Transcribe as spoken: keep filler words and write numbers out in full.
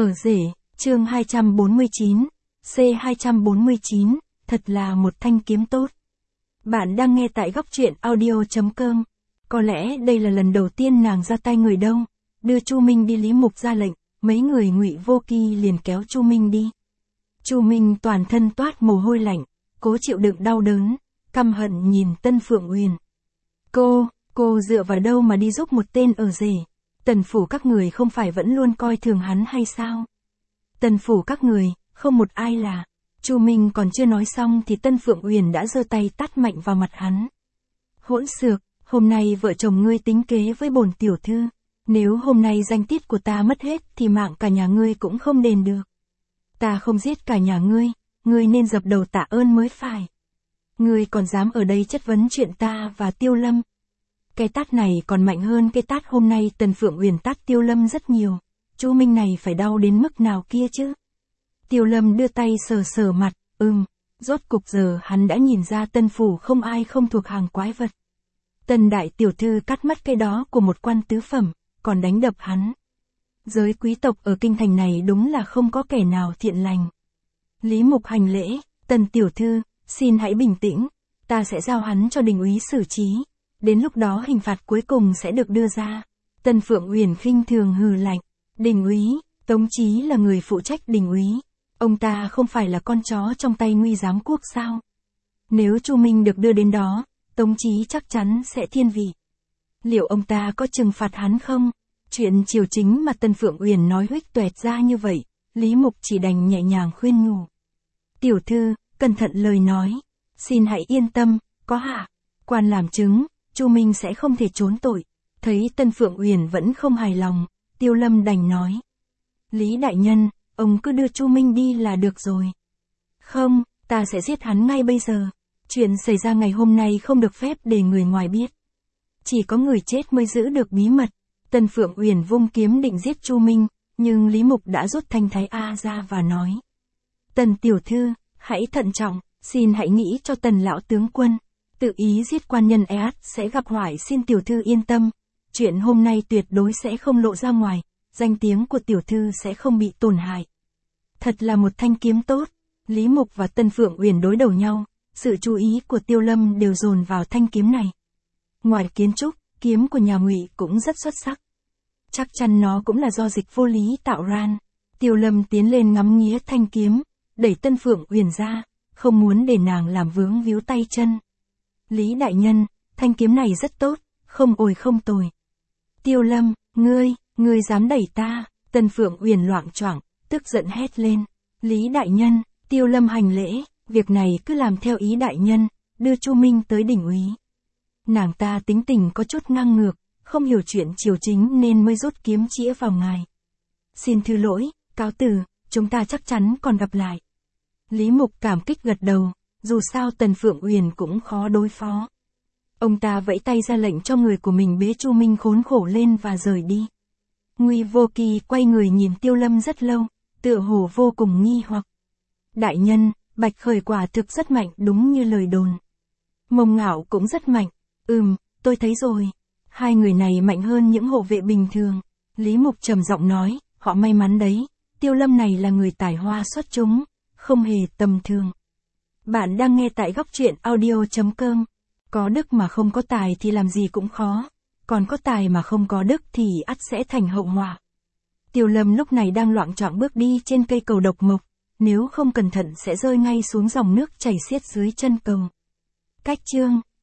Ở rể, chương hai trăm bốn mươi chín, C hai trăm bốn mươi chín, thật là một thanh kiếm tốt. Bạn đang nghe tại góc truyện audio.com. Có lẽ đây là lần đầu tiên nàng ra tay người đâu, đưa Chu Minh đi Lý Mục ra lệnh, mấy người Ngụy Vô Kỳ liền kéo Chu Minh đi. Chu Minh toàn thân toát mồ hôi lạnh, cố chịu đựng đau đớn, căm hận nhìn Tân Phượng Uyển. Cô, cô dựa vào đâu mà đi giúp một tên ở rể? Tần phủ các người không phải vẫn luôn coi thường hắn hay sao? Tần phủ các người, không một ai là. Chu Minh còn chưa nói xong thì Tân Phượng Uyển đã giơ tay tát mạnh vào mặt hắn. Hỗn xược, hôm nay vợ chồng ngươi tính kế với bổn tiểu thư. Nếu hôm nay danh tiết của ta mất hết thì mạng cả nhà ngươi cũng không đền được. Ta không giết cả nhà ngươi, ngươi nên dập đầu tạ ơn mới phải. Ngươi còn dám ở đây chất vấn chuyện ta và Tiêu Lâm. Cái tát này còn mạnh hơn cái tát hôm nay Tần Phượng Uyển tát Tiêu Lâm rất nhiều. Chu Minh này phải đau đến mức nào kia chứ? Tiêu Lâm đưa tay sờ sờ mặt, ừm, rốt cục giờ hắn đã nhìn ra Tân phủ không ai không thuộc hàng quái vật. Tần đại tiểu thư cắt mất cái đó của một quan tứ phẩm, còn đánh đập hắn. Giới quý tộc ở kinh thành này đúng là không có kẻ nào thiện lành. Lý Mục hành lễ, Tần tiểu thư, xin hãy bình tĩnh, ta sẽ giao hắn cho đình úy xử trí. Đến lúc đó hình phạt cuối cùng sẽ được đưa ra. Tần Phượng Uyển khinh thường hừ lạnh. Đình úy, Tống Chí là người phụ trách đình úy. Ông ta không phải là con chó trong tay Nguy giám quốc sao? Nếu Chu Minh được đưa đến đó, Tống Chí chắc chắn sẽ thiên vị. Liệu ông ta có trừng phạt hắn không? Chuyện triều chính mà Tần Phượng Uyển nói huých toẹt ra như vậy, Lý Mục chỉ đành nhẹ nhàng khuyên nhủ. Tiểu thư, cẩn thận lời nói. Xin hãy yên tâm, có hạ quan làm chứng, Chu Minh sẽ không thể trốn tội. Thấy Tân Phượng Uyển vẫn không hài lòng, Tiêu Lâm đành nói. Lý đại nhân, ông cứ đưa Chu Minh đi là được rồi. Không, ta sẽ giết hắn ngay bây giờ. Chuyện xảy ra ngày hôm nay không được phép để người ngoài biết. Chỉ có người chết mới giữ được bí mật. Tân Phượng Uyển vung kiếm định giết Chu Minh, nhưng Lý Mục đã rút thanh thái A ra và nói. Tần tiểu thư, hãy thận trọng, xin hãy nghĩ cho Tần lão tướng quân. Tự ý giết quan nhân e ắt sẽ gặp hoại, xin tiểu thư yên tâm. Chuyện hôm nay tuyệt đối sẽ không lộ ra ngoài, danh tiếng của tiểu thư sẽ không bị tổn hại. Thật là một thanh kiếm tốt. Lý Mục và Tân Phượng Uyển đối đầu nhau, sự chú ý của Tiêu Lâm đều dồn vào thanh kiếm này. Ngoài kiến trúc, kiếm của nhà Ngụy cũng rất xuất sắc. Chắc chắn nó cũng là do Dịch Vô Lý tạo ra. Tiêu Lâm tiến lên ngắm nghía thanh kiếm, đẩy Tân Phượng Uyển ra, không muốn để nàng làm vướng víu tay chân. Lý đại nhân, thanh kiếm này rất tốt, không ồi không tồi. Tiêu Lâm, ngươi, ngươi dám đẩy ta? Tân Phượng Uyển loạng choạng, tức giận hét lên. Lý đại nhân, Tiêu Lâm hành lễ, việc này cứ làm theo ý đại nhân, đưa Chu Minh tới đỉnh úy. Nàng ta tính tình có chút ngang ngược, không hiểu chuyện triều chính nên mới rút kiếm chĩa vào ngài. Xin thứ lỗi, cáo từ, chúng ta chắc chắn còn gặp lại. Lý Mục cảm kích gật đầu, dù sao Tần Phượng Uyển cũng khó đối phó. Ông ta vẫy tay ra lệnh cho người của mình bế Chu Minh khốn khổ lên và rời đi. Nguy Vô Kỳ quay người nhìn Tiêu Lâm rất lâu, tựa hồ vô cùng nghi hoặc. Đại nhân, Bạch Khởi quả thực rất mạnh đúng như lời đồn. Mông Ngạo cũng rất mạnh. Ừm, tôi thấy rồi. Hai người này mạnh hơn những hộ vệ bình thường. Lý Mục trầm giọng nói, họ may mắn đấy. Tiêu Lâm này là người tài hoa xuất chúng, không hề tầm thường. Bạn đang nghe tại góc truyện audio.com. Có đức mà không có tài thì làm gì cũng khó. Còn có tài mà không có đức thì ắt sẽ thành hậu họa. Tiêu Lâm lúc này đang loạng choạng bước đi trên cây cầu độc mộc. Nếu không cẩn thận sẽ rơi ngay xuống dòng nước chảy xiết dưới chân cầu. Cách chương